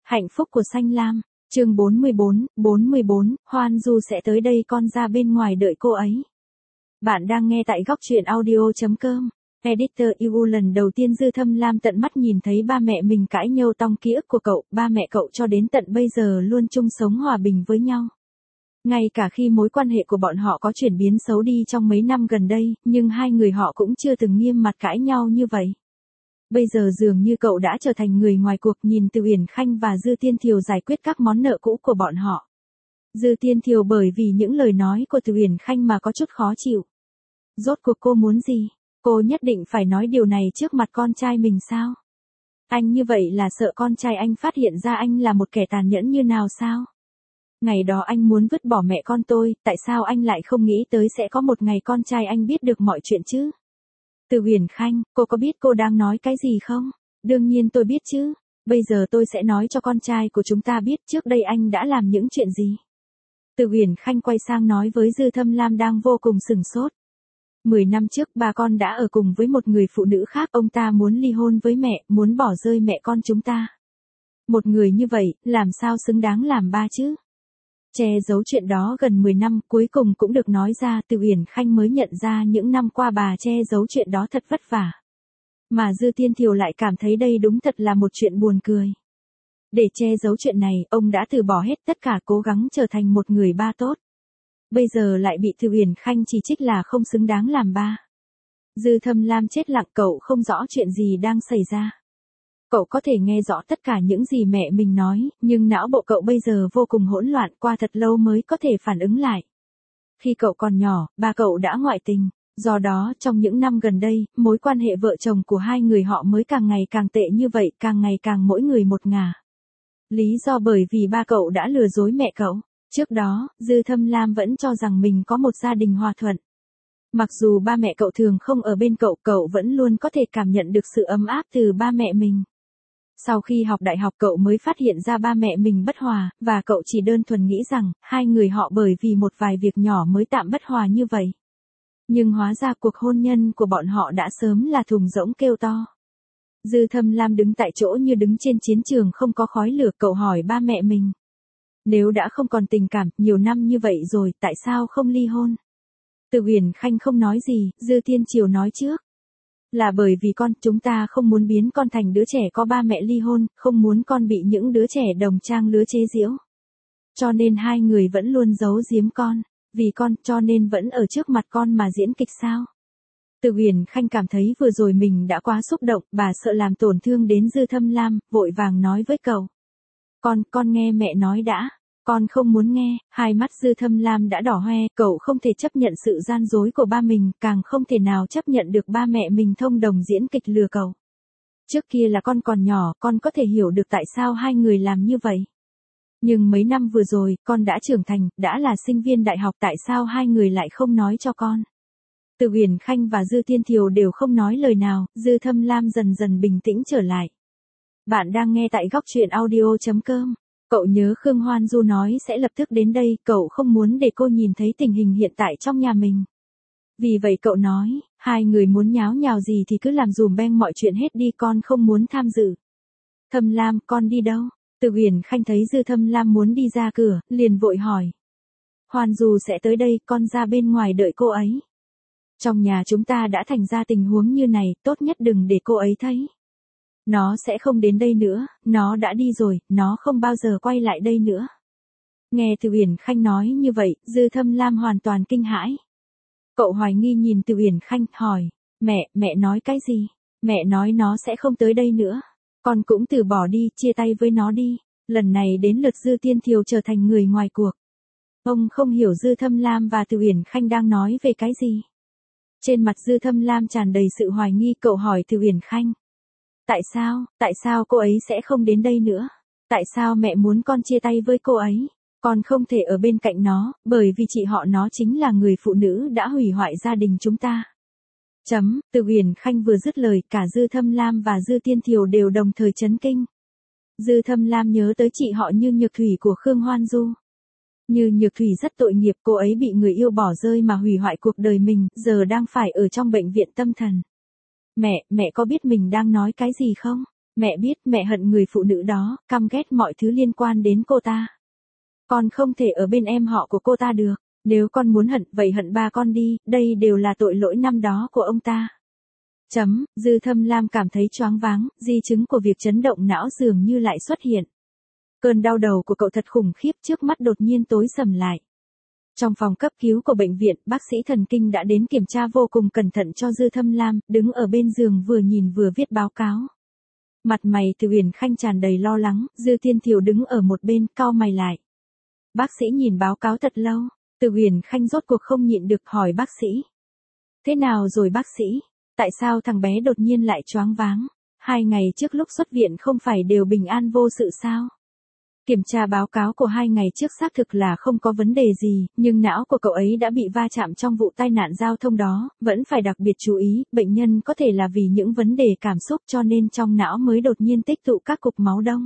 Hạnh phúc của Xanh Lam, chương 44, Hoan Du sẽ tới đây con ra bên ngoài đợi cô ấy. Bạn đang nghe tại góc truyện audio.com. Editor Yu lần đầu tiên Dư Thâm Lam tận mắt nhìn thấy ba mẹ mình cãi nhau trong ký ức của cậu, ba mẹ cậu cho đến tận bây giờ luôn chung sống hòa bình với nhau. Ngay cả khi mối quan hệ của bọn họ có chuyển biến xấu đi trong mấy năm gần đây, nhưng hai người họ cũng chưa từng nghiêm mặt cãi nhau như vậy. Bây giờ dường như cậu đã trở thành người ngoài cuộc, nhìn Từ Uyển Khanh và Dư Tiên Thiều giải quyết các món nợ cũ của bọn họ. Dư Tiên Thiều bởi vì những lời nói của Từ Uyển Khanh mà có chút khó chịu. Rốt cuộc cô muốn gì? Cô nhất định phải nói điều này trước mặt con trai mình sao? Anh như vậy là sợ con trai anh phát hiện ra anh là một kẻ tàn nhẫn như nào sao? Ngày đó anh muốn vứt bỏ mẹ con tôi, tại sao anh lại không nghĩ tới sẽ có một ngày con trai anh biết được mọi chuyện chứ? Từ Uyển Khanh, cô có biết cô đang nói cái gì không? Đương nhiên tôi biết chứ. Bây giờ tôi sẽ nói cho con trai của chúng ta biết trước đây anh đã làm những chuyện gì. Từ Uyển Khanh quay sang nói với Dư Thâm Lam đang vô cùng sửng sốt. 10 năm trước ba con đã ở cùng với một người phụ nữ khác, ông ta muốn ly hôn với mẹ, muốn bỏ rơi mẹ con chúng ta. Một người như vậy, làm sao xứng đáng làm ba chứ? Che giấu chuyện đó gần 10 năm, cuối cùng cũng được nói ra. Từ Uyển Khanh mới nhận ra những năm qua bà che giấu chuyện đó thật vất vả. Mà Dư Tiên Thiều lại cảm thấy đây đúng thật là một chuyện buồn cười. Để che giấu chuyện này, ông đã từ bỏ hết tất cả, cố gắng trở thành một người ba tốt. Bây giờ lại bị Từ Uyển Khanh chỉ trích là không xứng đáng làm ba. Dư Thâm Lam chết lặng, cậu không rõ chuyện gì đang xảy ra. Cậu có thể nghe rõ tất cả những gì mẹ mình nói, nhưng não bộ cậu bây giờ vô cùng hỗn loạn, qua thật lâu mới có thể phản ứng lại. Khi cậu còn nhỏ, ba cậu đã ngoại tình, do đó trong những năm gần đây, mối quan hệ vợ chồng của hai người họ mới càng ngày càng tệ như vậy, càng ngày càng mỗi người một ngả. Lý do bởi vì ba cậu đã lừa dối mẹ cậu. Trước đó, Dư Thâm Lam vẫn cho rằng mình có một gia đình hòa thuận. Mặc dù ba mẹ cậu thường không ở bên cậu, cậu vẫn luôn có thể cảm nhận được sự ấm áp từ ba mẹ mình. Sau khi học đại học cậu mới phát hiện ra ba mẹ mình bất hòa, và cậu chỉ đơn thuần nghĩ rằng, hai người họ bởi vì một vài việc nhỏ mới tạm bất hòa như vậy. Nhưng hóa ra cuộc hôn nhân của bọn họ đã sớm là thùng rỗng kêu to. Dư Thâm Lam đứng tại chỗ như đứng trên chiến trường không có khói lửa, cậu hỏi ba mẹ mình. Nếu đã không còn tình cảm, nhiều năm như vậy rồi, tại sao không ly hôn? Từ Uyển Khanh không nói gì, Dư Tiên Triều nói trước. Là bởi vì chúng ta không muốn biến con thành đứa trẻ có ba mẹ ly hôn, không muốn con bị những đứa trẻ đồng trang lứa chế giễu. Cho nên hai người vẫn luôn giấu giếm con, vì con, cho nên vẫn ở trước mặt con mà diễn kịch sao? Từ Uyển Khanh cảm thấy vừa rồi mình đã quá xúc động, bà sợ làm tổn thương đến Dư Thâm Lam, vội vàng nói với cậu. Con nghe mẹ nói đã. Con không muốn nghe. Hai mắt Dư Thâm Lam đã đỏ hoe, cậu không thể chấp nhận sự gian dối của ba mình, càng không thể nào chấp nhận được ba mẹ mình thông đồng diễn kịch lừa cậu. Trước kia là con còn nhỏ, con có thể hiểu được tại sao hai người làm như vậy. Nhưng mấy năm vừa rồi, con đã trưởng thành, đã là sinh viên đại học, tại sao hai người lại không nói cho con? Từ Uyển Khanh và Dư Tiên Thiều đều không nói lời nào, Dư Thâm Lam dần dần bình tĩnh trở lại. Bạn đang nghe tại góc truyện audio.com. Cậu nhớ Khương Hoan Du nói sẽ lập tức đến đây, cậu không muốn để cô nhìn thấy tình hình hiện tại trong nhà mình. Vì vậy cậu nói, hai người muốn nháo nhào gì thì cứ làm dùm beng mọi chuyện hết đi, con không muốn tham dự. Thâm Lam, con đi đâu? Từ Uyển Khanh thấy Dư Thâm Lam muốn đi ra cửa, liền vội hỏi. Hoan Du sẽ tới đây, con ra bên ngoài đợi cô ấy. Trong nhà chúng ta đã thành ra tình huống như này, tốt nhất đừng để cô ấy thấy. Nó sẽ không đến đây nữa, nó đã đi rồi, nó không bao giờ quay lại đây nữa. Nghe Từ Uyển Khanh nói như vậy, Dư Thâm Lam hoàn toàn kinh hãi. Cậu hoài nghi nhìn Từ Uyển Khanh, hỏi, mẹ nói cái gì? Mẹ nói nó sẽ không tới đây nữa. Con cũng từ bỏ đi, chia tay với nó đi. Lần này đến lượt Dư Tiên Thiều trở thành người ngoài cuộc. Ông không hiểu Dư Thâm Lam và Từ Uyển Khanh đang nói về cái gì. Trên mặt Dư Thâm Lam tràn đầy sự hoài nghi, cậu hỏi Từ Uyển Khanh. Tại sao cô ấy sẽ không đến đây nữa? Tại sao mẹ muốn con chia tay với cô ấy? Con không thể ở bên cạnh nó, bởi vì chị họ nó chính là người phụ nữ đã hủy hoại gia đình chúng ta. Từ Uyển Khanh vừa dứt lời, cả Dư Thâm Lam và Dư Tiên Thiều đều đồng thời chấn kinh. Dư Thâm Lam nhớ tới chị họ Như Nhược Thủy của Khương Hoan Du. Như Nhược Thủy rất tội nghiệp, cô ấy bị người yêu bỏ rơi mà hủy hoại cuộc đời mình, giờ đang phải ở trong bệnh viện tâm thần. Mẹ có biết mình đang nói cái gì không? Mẹ biết mẹ hận người phụ nữ đó, căm ghét mọi thứ liên quan đến cô ta. Con không thể ở bên em họ của cô ta được. Nếu con muốn hận, vậy hận ba con đi, đây đều là tội lỗi năm đó của ông ta. Dư Thâm Lam cảm thấy choáng váng, di chứng của việc chấn động não dường như lại xuất hiện. Cơn đau đầu của cậu thật khủng khiếp, trước mắt đột nhiên tối sầm lại. Trong phòng cấp cứu của bệnh viện, bác sĩ thần kinh đã đến kiểm tra vô cùng cẩn thận cho Dư Thâm Lam, đứng ở bên giường vừa nhìn vừa viết báo cáo. Mặt mày Từ Huyền Khanh tràn đầy lo lắng, Dư Tiên Thiều đứng ở một bên, cau mày lại. Bác sĩ nhìn báo cáo thật lâu, Từ Huyền Khanh rốt cuộc không nhịn được hỏi bác sĩ. Thế nào rồi bác sĩ? Tại sao thằng bé đột nhiên lại choáng váng? 2 ngày trước lúc xuất viện không phải đều bình an vô sự sao? Kiểm tra báo cáo của 2 ngày trước xác thực là không có vấn đề gì, nhưng não của cậu ấy đã bị va chạm trong vụ tai nạn giao thông đó, vẫn phải đặc biệt chú ý, bệnh nhân có thể là vì những vấn đề cảm xúc cho nên trong não mới đột nhiên tích tụ các cục máu đông.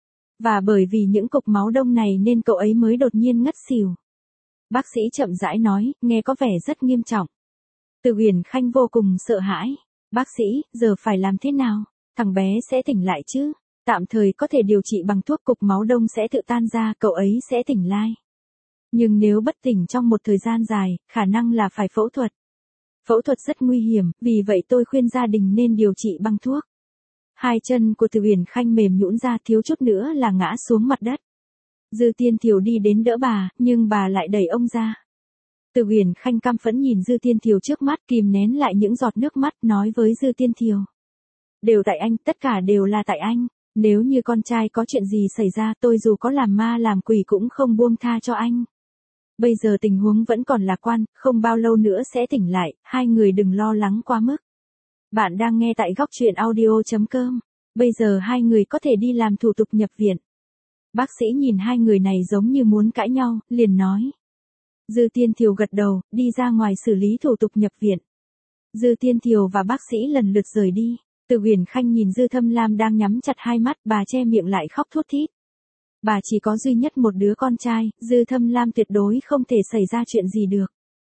Và bởi vì những cục máu đông này nên cậu ấy mới đột nhiên ngất xỉu. Bác sĩ chậm rãi nói, nghe có vẻ rất nghiêm trọng. Từ Huyền Khanh vô cùng sợ hãi. Bác sĩ, giờ phải làm thế nào? Thằng bé sẽ tỉnh lại chứ? Tạm thời có thể điều trị bằng thuốc, cục máu đông sẽ tự tan ra, cậu ấy sẽ tỉnh lại. Nhưng nếu bất tỉnh trong một thời gian dài, khả năng là phải phẫu thuật. Phẫu thuật rất nguy hiểm, vì vậy tôi khuyên gia đình nên điều trị bằng thuốc. Hai chân của Từ Huyền Khanh mềm nhũn ra, thiếu chút nữa là ngã xuống mặt đất. Dư Tiên Thiều đi đến đỡ bà, nhưng bà lại đẩy ông ra. Từ Huyền Khanh căm phẫn nhìn Dư Tiên Thiều trước mắt, kìm nén lại những giọt nước mắt, nói với Dư Tiên Thiều. Đều tại anh, tất cả đều là tại anh. Nếu như con trai có chuyện gì xảy ra, tôi dù có làm ma làm quỷ cũng không buông tha cho anh. Bây giờ tình huống vẫn còn lạc quan, không bao lâu nữa sẽ tỉnh lại, hai người đừng lo lắng quá mức. Bạn đang nghe tại góc truyện audio.com. Bây giờ hai người có thể đi làm thủ tục nhập viện. Bác sĩ nhìn hai người này giống như muốn cãi nhau, liền nói. Dư Tiên Thiều gật đầu, đi ra ngoài xử lý thủ tục nhập viện. Dư Tiên Thiều và bác sĩ lần lượt rời đi. Từ Huyền Khanh nhìn Dư Thâm Lam đang nhắm chặt hai mắt, bà che miệng lại khóc thút thít. Bà chỉ có duy nhất một đứa con trai, Dư Thâm Lam tuyệt đối không thể xảy ra chuyện gì được.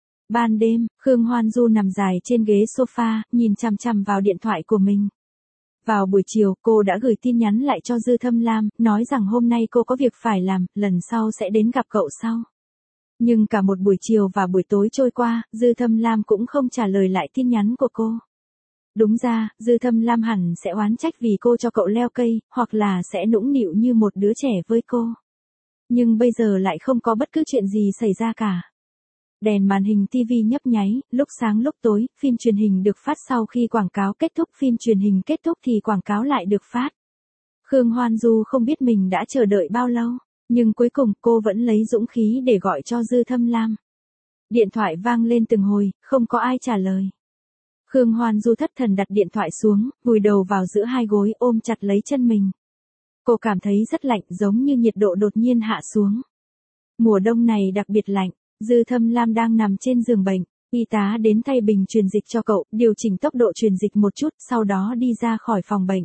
Ban đêm, Khương Hoan Du nằm dài trên ghế sofa, nhìn chằm chằm vào điện thoại của mình. Vào buổi chiều, cô đã gửi tin nhắn lại cho Dư Thâm Lam, nói rằng hôm nay cô có việc phải làm, lần sau sẽ đến gặp cậu sau. Nhưng cả một buổi chiều và buổi tối trôi qua, Dư Thâm Lam cũng không trả lời lại tin nhắn của cô. Đúng ra, Dư Thâm Lam hẳn sẽ oán trách vì cô cho cậu leo cây, hoặc là sẽ nũng nịu như một đứa trẻ với cô. Nhưng bây giờ lại không có bất cứ chuyện gì xảy ra cả. Đèn màn hình TV nhấp nháy, lúc sáng lúc tối, phim truyền hình được phát sau khi quảng cáo kết thúc, phim truyền hình kết thúc thì quảng cáo lại được phát. Khương Hoan Du không biết mình đã chờ đợi bao lâu, nhưng cuối cùng cô vẫn lấy dũng khí để gọi cho Dư Thâm Lam. Điện thoại vang lên từng hồi, không có ai trả lời. Khương Hoan Du thất thần đặt điện thoại xuống, vùi đầu vào giữa hai gối ôm chặt lấy chân mình. Cô cảm thấy rất lạnh, giống như nhiệt độ đột nhiên hạ xuống. Mùa đông này đặc biệt lạnh. Dư Thâm Lam đang nằm trên giường bệnh, y tá đến thay bình truyền dịch cho cậu, điều chỉnh tốc độ truyền dịch một chút, sau đó đi ra khỏi phòng bệnh.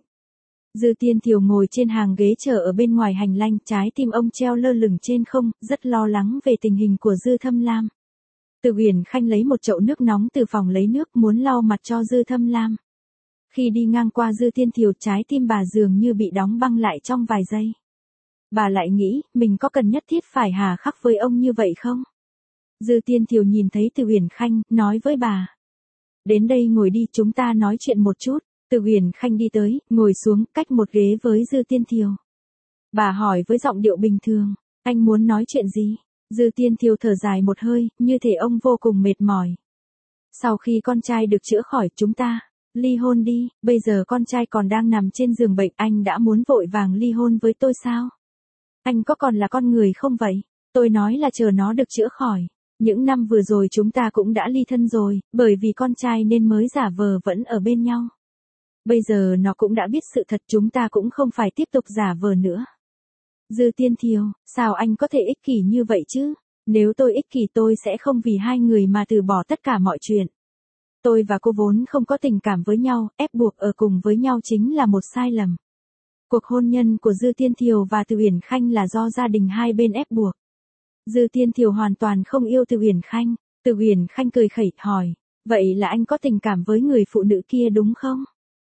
Dư Tiên Thiều ngồi trên hàng ghế chờ ở bên ngoài hành lang, trái tim ông treo lơ lửng trên không, rất lo lắng về tình hình của Dư Thâm Lam. Từ Huyền Khanh lấy một chậu nước nóng từ phòng lấy nước muốn lau mặt cho Dư Thâm Lam. Khi đi ngang qua Dư Tiên Thiều, trái tim bà dường như bị đóng băng lại trong vài giây. Bà lại nghĩ, mình có cần nhất thiết phải hà khắc với ông như vậy không? Dư Tiên Thiều nhìn thấy Từ Huyền Khanh, nói với bà. Đến đây ngồi đi, chúng ta nói chuyện một chút. Từ Huyền Khanh đi tới, ngồi xuống, cách một ghế với Dư Tiên Thiều. Bà hỏi với giọng điệu bình thường, anh muốn nói chuyện gì? Dư Tiên Thiều thở dài một hơi, như thể ông vô cùng mệt mỏi. Sau khi con trai được chữa khỏi, chúng ta ly hôn đi, bây giờ con trai còn đang nằm trên giường bệnh, anh đã muốn vội vàng ly hôn với tôi sao? Anh có còn là con người không vậy? Tôi nói là chờ nó được chữa khỏi. Những năm vừa rồi chúng ta cũng đã ly thân rồi, bởi vì con trai nên mới giả vờ vẫn ở bên nhau. Bây giờ nó cũng đã biết sự thật, chúng ta cũng không phải tiếp tục giả vờ nữa. Dư Tiên Thiều, sao anh có thể ích kỷ như vậy chứ? Nếu tôi ích kỷ tôi sẽ không vì hai người mà từ bỏ tất cả mọi chuyện. Tôi và cô vốn không có tình cảm với nhau, ép buộc ở cùng với nhau chính là một sai lầm. Cuộc hôn nhân của Dư Tiên Thiều và Từ Huyền Khanh là do gia đình hai bên ép buộc. Dư Tiên Thiều hoàn toàn không yêu Từ Huyền Khanh. Từ Huyền Khanh cười khẩy hỏi, vậy là anh có tình cảm với người phụ nữ kia đúng không?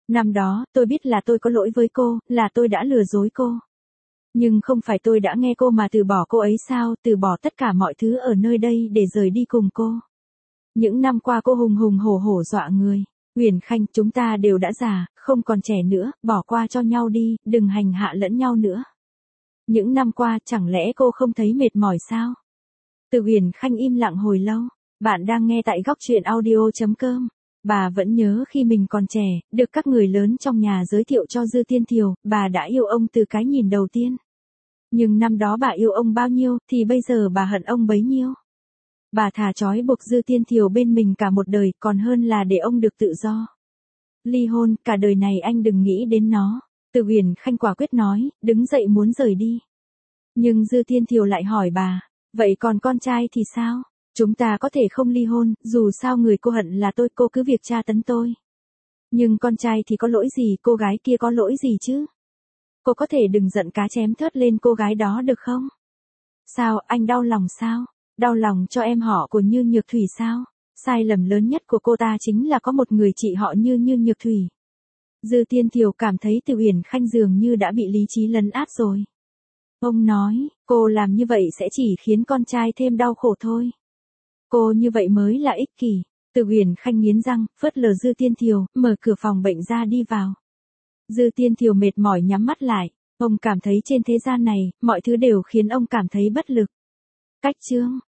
Năm đó, tôi biết là tôi có lỗi với cô, là tôi đã lừa dối cô. Nhưng không phải tôi đã nghe cô mà từ bỏ cô ấy sao, từ bỏ tất cả mọi thứ ở nơi đây để rời đi cùng cô. Những năm qua cô hùng hùng hổ hổ dọa người. Huyền Khanh, chúng ta đều đã già, không còn trẻ nữa, bỏ qua cho nhau đi, đừng hành hạ lẫn nhau nữa. Những năm qua, chẳng lẽ cô không thấy mệt mỏi sao? Từ Huyền Khanh im lặng hồi lâu. Bạn đang nghe tại góc truyện audio.com. Bà vẫn nhớ khi mình còn trẻ, được các người lớn trong nhà giới thiệu cho Dư Tiên Thiều, bà đã yêu ông từ cái nhìn đầu tiên. Nhưng năm đó bà yêu ông bao nhiêu, thì bây giờ bà hận ông bấy nhiêu. Bà thà trói buộc Dư Tiên Thiều bên mình cả một đời, còn hơn là để ông được tự do. Ly hôn, cả đời này anh đừng nghĩ đến nó. Từ Huyền Khanh quả quyết nói, đứng dậy muốn rời đi. Nhưng Dư Tiên Thiều lại hỏi bà, vậy còn con trai thì sao? Chúng ta có thể không ly hôn, dù sao người cô hận là tôi, cô cứ việc tra tấn tôi. Nhưng con trai thì có lỗi gì, cô gái kia có lỗi gì chứ? Cô có thể đừng giận cá chém thớt lên cô gái đó được không? Sao, anh đau lòng sao? Đau lòng cho em họ của Như Nhược Thủy sao? Sai lầm lớn nhất của cô ta chính là có một người chị họ như Nhược Thủy. Dư Tiên Thiều cảm thấy Từ Huyền Khanh dường như đã bị lý trí lấn át rồi. Ông nói, cô làm như vậy sẽ chỉ khiến con trai thêm đau khổ thôi. Cô như vậy mới là ích kỷ. Từ Huyền Khanh nghiến răng, phớt lờ Dư Tiên Thiều, mở cửa phòng bệnh ra đi vào. Dư Tiên Thiều mệt mỏi nhắm mắt lại. Ông cảm thấy trên thế gian này, mọi thứ đều khiến ông cảm thấy bất lực. Cách chương